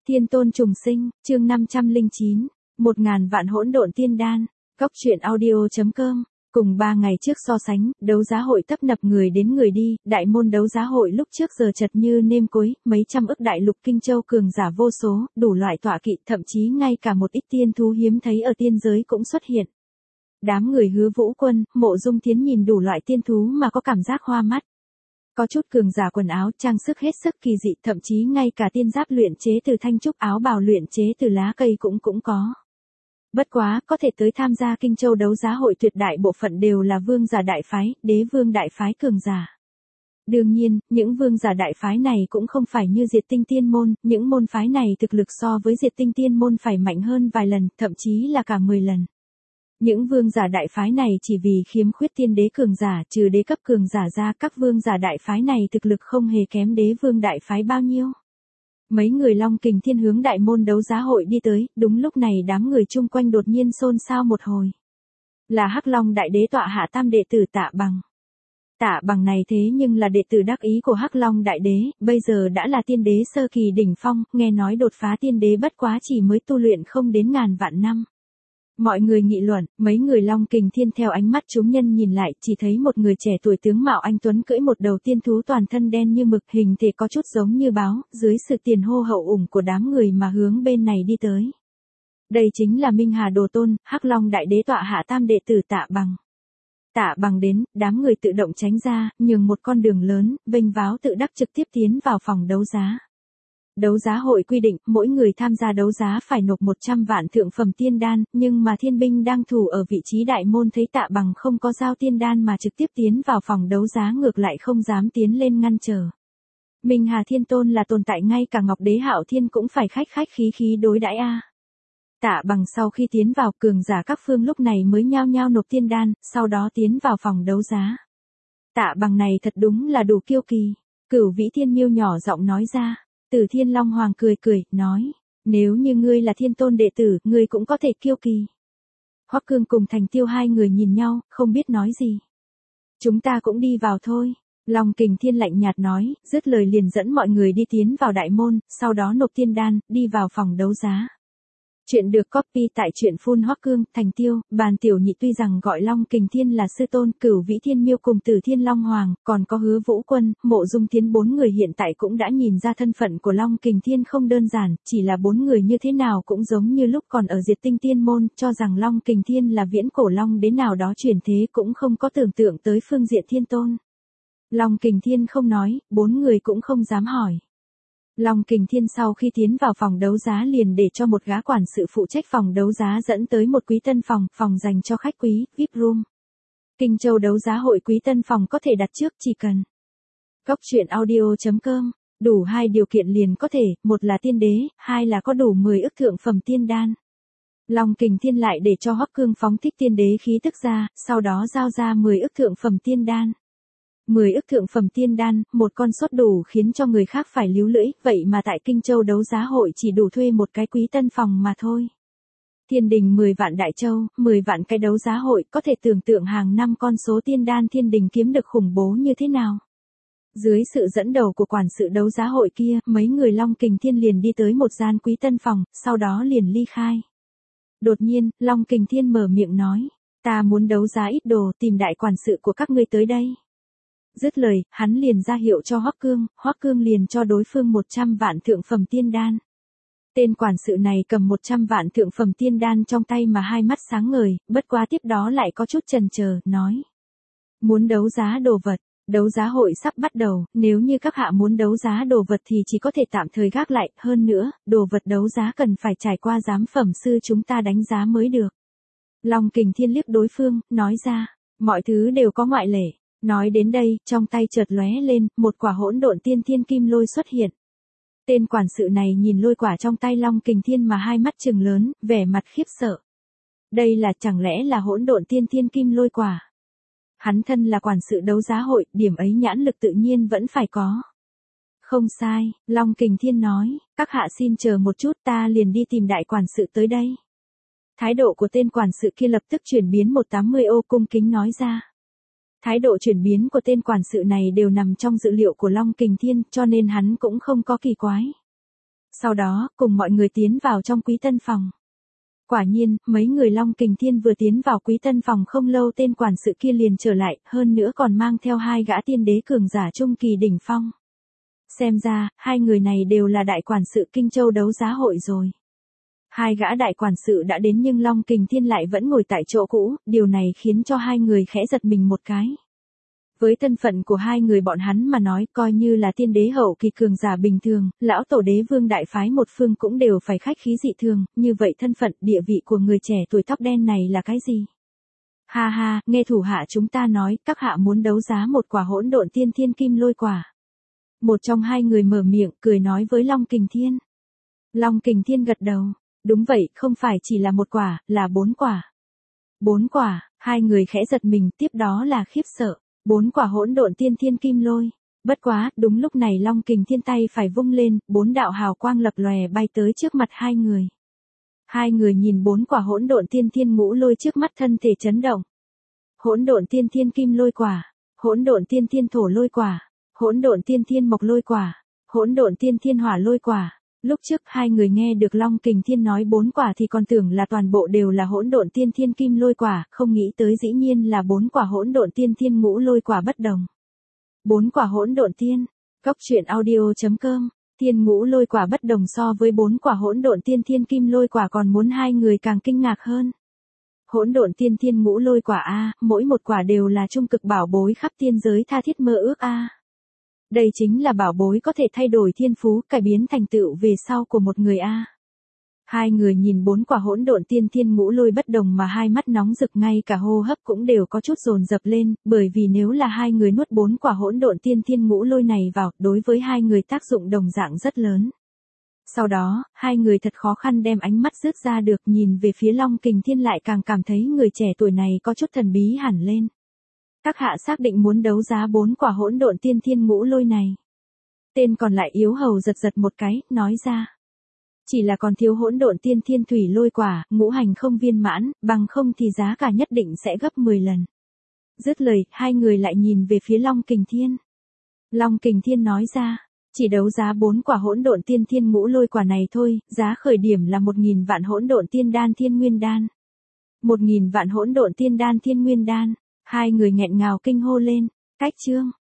Thiên tôn trùng sinh, chương 509, 1000 vạn hỗn độn tiên đan, góc truyện audio.com. Cùng 3 ngày trước so sánh, đấu giá hội tấp nập người đến người đi, đại môn đấu giá hội lúc trước giờ chật như nêm cối, mấy trăm ức đại lục kinh châu cường giả vô số, đủ loại tọa kỵ, thậm chí ngay cả một ít tiên thú hiếm thấy ở tiên giới cũng xuất hiện. Đám người Hứa Vũ Quân, Mộ Dung Thiến nhìn đủ loại tiên thú mà có cảm giác hoa mắt. Có chút cường giả quần áo trang sức hết sức kỳ dị, thậm chí ngay cả tiên giáp luyện chế từ thanh trúc, áo bào luyện chế từ lá cây cũng có. Bất quá, có thể tới tham gia Kinh Châu đấu giá hội tuyệt đại bộ phận đều là vương giả đại phái, đế vương đại phái cường giả. Đương nhiên, những vương giả đại phái này cũng không phải như Diệt Tinh Tiên môn, những môn phái này thực lực so với Diệt Tinh Tiên môn phải mạnh hơn vài lần, thậm chí là cả 10 lần. Những vương giả đại phái này chỉ vì khiếm khuyết tiên đế cường giả, trừ đế cấp cường giả ra, các vương giả đại phái này thực lực không hề kém đế vương đại phái bao nhiêu. Mấy người Long Kình Thiên hướng đại môn đấu giá hội đi tới, đúng lúc này đám người chung quanh đột nhiên xôn xao một hồi. Là Hắc Long đại đế tọa hạ tam đệ tử Tạ Bằng. Tạ Bằng này thế nhưng là đệ tử đắc ý của Hắc Long đại đế, bây giờ đã là tiên đế sơ kỳ đỉnh phong, nghe nói đột phá tiên đế bất quá chỉ mới tu luyện không đến ngàn vạn năm. Mọi người nghị luận, mấy người Long Kình Thiên theo ánh mắt chúng nhân nhìn lại, chỉ thấy một người trẻ tuổi tướng mạo anh tuấn cưỡi một đầu tiên thú toàn thân đen như mực, hình thể có chút giống như báo, dưới sự tiền hô hậu ủng của đám người mà hướng bên này đi tới. Đây chính là Minh Hà Đồ Tôn, Hắc Long đại đế tọa hạ tam đệ tử Tạ Bằng. Tạ Bằng đến, đám người tự động tránh ra, nhường một con đường lớn, vênh váo tự đắc trực tiếp tiến vào phòng đấu giá. Đấu giá hội quy định, mỗi người tham gia đấu giá phải nộp 100 vạn thượng phẩm tiên đan, nhưng mà thiên binh đang thủ ở vị trí đại môn thấy Tạ Bằng không có giao tiên đan mà trực tiếp tiến vào phòng đấu giá ngược lại không dám tiến lên ngăn trở. Minh Hà Thiên Tôn là tồn tại ngay cả Ngọc Đế Hạo Thiên cũng phải khách khí đối đãi a. Tạ Bằng sau khi tiến vào, cường giả các phương lúc này mới nhao nhao nộp tiên đan, sau đó tiến vào phòng đấu giá. Tạ Bằng này thật đúng là đủ kiêu kỳ. Cửu Vĩ Thiên Miêu nhỏ giọng nói ra. Từ Thiên Long Hoàng cười, nói, nếu như ngươi là Thiên Tôn đệ tử, ngươi cũng có thể kiêu kỳ. Hoắc Cương cùng Thành Tiêu hai người nhìn nhau, không biết nói gì. Chúng ta cũng đi vào thôi. Long Kình Thiên lạnh nhạt nói, dứt lời liền dẫn mọi người đi tiến vào đại môn, sau đó nộp tiên đan, đi vào phòng đấu giá. Chuyện được copy tại truyện Phun Hoắc Cương, Thành Tiêu, Bàn Tiểu Nhị tuy rằng gọi Long Kình Thiên là sư tôn, Cửu Vĩ Thiên Miêu cùng Từ Thiên Long Hoàng, còn có Hứa Vũ Quân, Mộ Dung Thiến, 4 người hiện tại cũng đã nhìn ra thân phận của Long Kình Thiên không đơn giản, chỉ là 4 người như thế nào cũng giống như lúc còn ở Diệt Tinh Tiên môn, cho rằng Long Kình Thiên là viễn cổ long đến nào đó chuyển thế cũng không có tưởng tượng tới phương diện Thiên Tôn. Long Kình Thiên không nói, 4 người cũng không dám hỏi. Long Kình Thiên sau khi tiến vào phòng đấu giá liền để cho một gã quản sự phụ trách phòng đấu giá dẫn tới một quý tân phòng dành cho khách quý, VIP room. Kinh Châu đấu giá hội quý tân phòng có thể đặt trước chỉ cần. Góc truyện audio.com, đủ 2 điều kiện liền có thể, một là tiên đế, 2 là có đủ 10 ức thượng phẩm tiên đan. Long Kình Thiên lại để cho Hoắc Cương phóng thích tiên đế khí tức ra, sau đó giao ra 10 ức thượng phẩm tiên đan. 10 ức thượng phẩm tiên đan, một con sốt đủ khiến cho người khác phải líu lưỡi, vậy mà tại Kinh Châu đấu giá hội chỉ đủ thuê một cái quý tân phòng mà thôi. Thiên đình 10 vạn đại châu, 10 vạn cái đấu giá hội, có thể tưởng tượng hàng năm con số tiên đan thiên đình kiếm được khủng bố như thế nào. Dưới sự dẫn đầu của quản sự đấu giá hội kia, mấy người Long Kình Thiên liền đi tới một gian quý tân phòng, sau đó liền ly khai. Đột nhiên, Long Kình Thiên mở miệng nói, ta muốn đấu giá ít đồ, tìm đại quản sự của các ngươi tới đây. Dứt lời, hắn liền ra hiệu cho Hoắc Cương liền cho đối phương 100 vạn thượng phẩm tiên đan. Tên quản sự này cầm 100 vạn thượng phẩm tiên đan trong tay mà hai mắt sáng ngời, bất quá tiếp đó lại có chút chần chờ, nói. Muốn đấu giá đồ vật, đấu giá hội sắp bắt đầu, nếu như các hạ muốn đấu giá đồ vật thì chỉ có thể tạm thời gác lại, hơn nữa, đồ vật đấu giá cần phải trải qua giám phẩm sư chúng ta đánh giá mới được. Long Kình Thiên liếc đối phương, nói ra, mọi thứ đều có ngoại lệ. Nói đến đây, trong tay chợt lóe lên, một quả hỗn độn tiên thiên kim lôi xuất hiện. Tên quản sự này nhìn lôi quả trong tay Long Kình Thiên mà hai mắt trừng lớn, vẻ mặt khiếp sợ. Đây là chẳng lẽ là hỗn độn tiên thiên kim lôi quả? Hắn thân là quản sự đấu giá hội, điểm ấy nhãn lực tự nhiên vẫn phải có. Không sai, Long Kình Thiên nói, các hạ xin chờ một chút ta liền đi tìm đại quản sự tới đây. Thái độ của tên quản sự kia lập tức chuyển biến 180 ô cung kính nói ra. Thái độ chuyển biến của tên quản sự này đều nằm trong dự liệu của Long Kình Thiên, cho nên hắn cũng không có kỳ quái. Sau đó, cùng mọi người tiến vào trong Quý Tân phòng. Quả nhiên, mấy người Long Kình Thiên vừa tiến vào Quý Tân phòng không lâu tên quản sự kia liền trở lại, hơn nữa còn mang theo 2 gã tiên đế cường giả trung kỳ đỉnh phong. Xem ra, 2 người này đều là đại quản sự Kinh Châu đấu giá hội rồi. 2 gã đại quản sự đã đến nhưng Long Kình Thiên lại vẫn ngồi tại chỗ cũ, điều này khiến cho 2 người khẽ giật mình một cái. Với thân phận của 2 người bọn hắn mà nói coi như là tiên đế hậu kỳ cường giả bình thường, lão tổ đế vương đại phái một phương cũng đều phải khách khí dị thường, như vậy thân phận địa vị của người trẻ tuổi tóc đen này là cái gì? Ha ha, nghe thủ hạ chúng ta nói, các hạ muốn đấu giá một quả hỗn độn tiên thiên kim lôi quả. Một trong 2 người mở miệng, cười nói với Long Kình Thiên. Long Kình Thiên gật đầu, đúng vậy, không phải chỉ là một quả, là 4 quả. 4 quả, 2 người khẽ giật mình, tiếp đó là khiếp sợ. 4 quả hỗn độn tiên thiên kim lôi. Bất quá, đúng lúc này Long Kình Thiên tay phải vung lên, 4 đạo hào quang lập lòe bay tới trước mặt 2 người. 2 người nhìn 4 quả hỗn độn tiên thiên ngũ lôi trước mắt thân thể chấn động. Hỗn độn tiên thiên kim lôi quả, hỗn độn tiên thiên thổ lôi quả, hỗn độn tiên thiên mộc lôi quả, hỗn độn tiên thiên hỏa lôi quả. Lúc trước 2 người nghe được Long Kình Thiên nói 4 quả thì còn tưởng là toàn bộ đều là hỗn độn tiên thiên kim lôi quả, không nghĩ tới dĩ nhiên là 4 quả hỗn độn tiên thiên ngũ lôi quả bất đồng. 4 quả hỗn độn tiên, Cốc.audio.com, thiên ngũ lôi quả bất đồng so với 4 quả hỗn độn tiên thiên kim lôi quả còn muốn 2 người càng kinh ngạc hơn. Hỗn độn tiên thiên ngũ lôi quả a, mỗi một quả đều là trung cực bảo bối khắp tiên giới tha thiết mơ ước a. Đây chính là bảo bối có thể thay đổi thiên phú, cải biến thành tựu về sau của một người a. 2 người nhìn 4 quả hỗn độn tiên thiên ngũ lôi bất đồng mà hai mắt nóng rực, ngay cả hô hấp cũng đều có chút dồn dập lên, bởi vì nếu là 2 người nuốt 4 quả hỗn độn tiên thiên ngũ lôi này vào, đối với 2 người tác dụng đồng dạng rất lớn. Sau đó, 2 người thật khó khăn đem ánh mắt rước ra được, nhìn về phía Long Kình Thiên lại càng cảm thấy người trẻ tuổi này có chút thần bí hẳn lên. Các hạ xác định muốn đấu giá 4 quả hỗn độn tiên thiên ngũ lôi này. Tên còn lại yếu hầu giật giật một cái, nói ra. Chỉ là còn thiếu hỗn độn tiên thiên thủy lôi quả, ngũ hành không viên mãn, bằng không thì giá cả nhất định sẽ gấp 10 lần. Dứt lời, 2 người lại nhìn về phía Long Kình Thiên. Long Kình Thiên nói ra, chỉ đấu giá 4 quả hỗn độn tiên thiên ngũ lôi quả này thôi, giá khởi điểm là 1.000 vạn hỗn độn tiên đan thiên nguyên đan. 1.000 vạn hỗn độn tiên đan thiên nguyên đan. 2 người nghẹn ngào kinh hô lên, cách chương.